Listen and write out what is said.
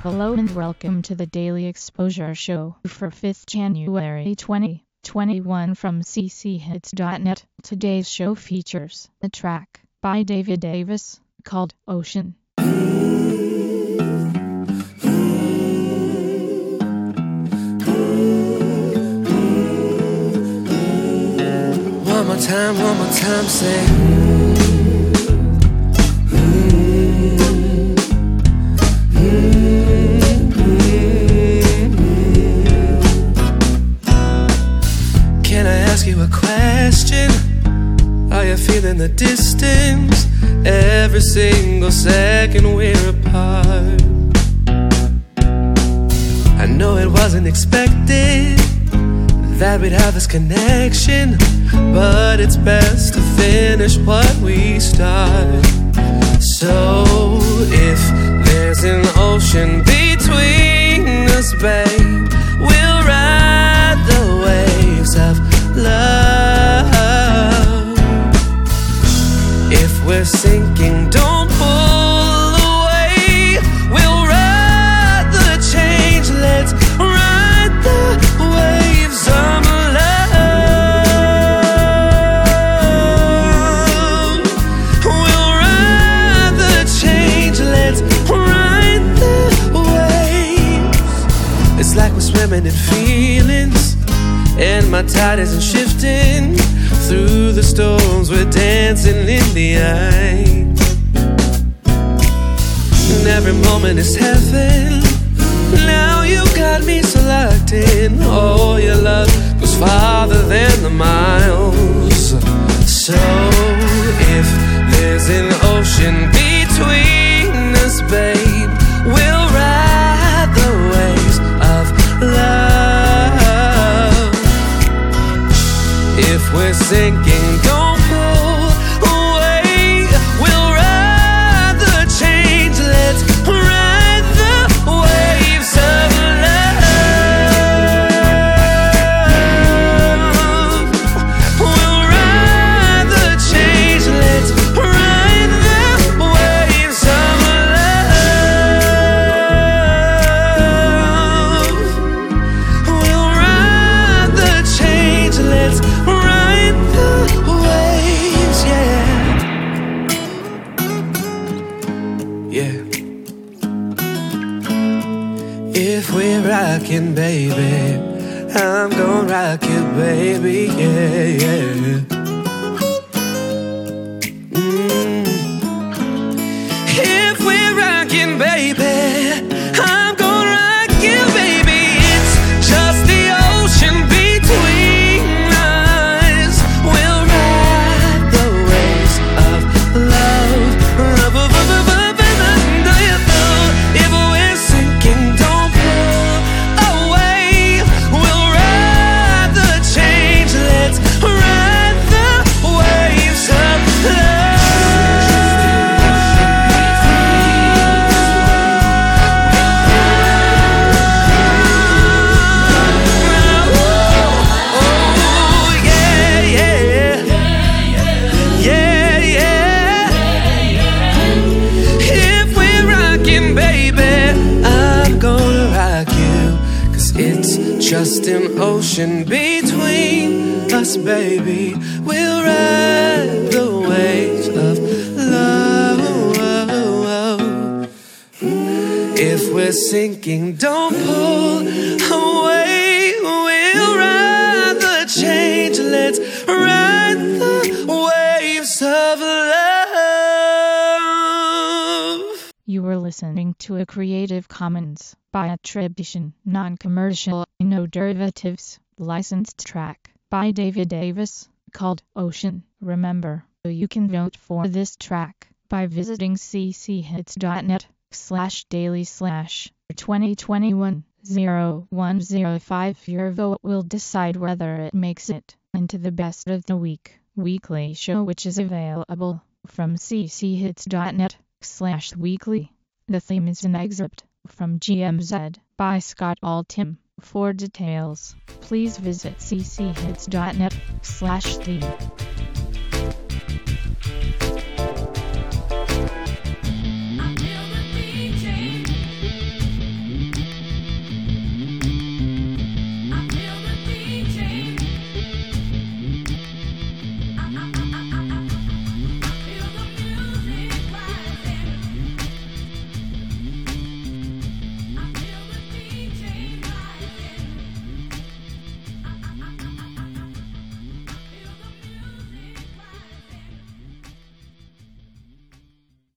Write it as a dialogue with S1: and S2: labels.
S1: Hello and welcome to the Daily Exposure Show for 5th January 2021 from cchits.net. Today's show features a track by David Davis called Ocean.
S2: One more time, say Can I ask you a question? Are you feeling the distance? Every single second we're apart. I know it wasn't expected that we'd have this connection, but it's best to finish what we start. So if there's an ocean between us, babe, we'll ride the waves of love. If we're sinking, don't pull away. We'll ride the change, let's ride the waves of love. We'll ride the change, let's ride the waves. It's like we're swimming in feelings, and my tide isn't shifting. Through the storms we're dancing in the eye, and every moment is heaven. Now you got me so locked in. Oh, your love goes farther than the miles. So if there's an ocean between us, babe, we'll ride the waves of love. If we're sinking, don't pull away. We'll ride the change, let's ride the waves of love. We'll ride the change, let's ride the waves of love. We'll ride the change, let's ride the waves, yeah. Yeah. If we're rockin', baby, I'm gon' rock you, baby, yeah, yeah. If we're rockin', baby, I'm gon' rock you, baby. It's just the ocean between us. We'll ride the waves of love. If we're sinking, don't pull away. We'll ride the change, let's ride the waves of love. It's just an ocean between us, baby. We'll ride the waves of love. If we're sinking, don't pull away. We'll ride the change, let's ride the waves of love.
S1: You were listening to a Creative Commons by attribution, non-commercial, no derivatives, licensed track by David Davis called Ocean. Remember, you can vote for this track by visiting cchits.net/daily/2021-0105. Your vote will decide whether it makes it into the Best of the Week weekly show, which is available from cchits.net/weekly. The theme is an excerpt from GMZ by Scott Altham. For details, please visit cchits.net/theme.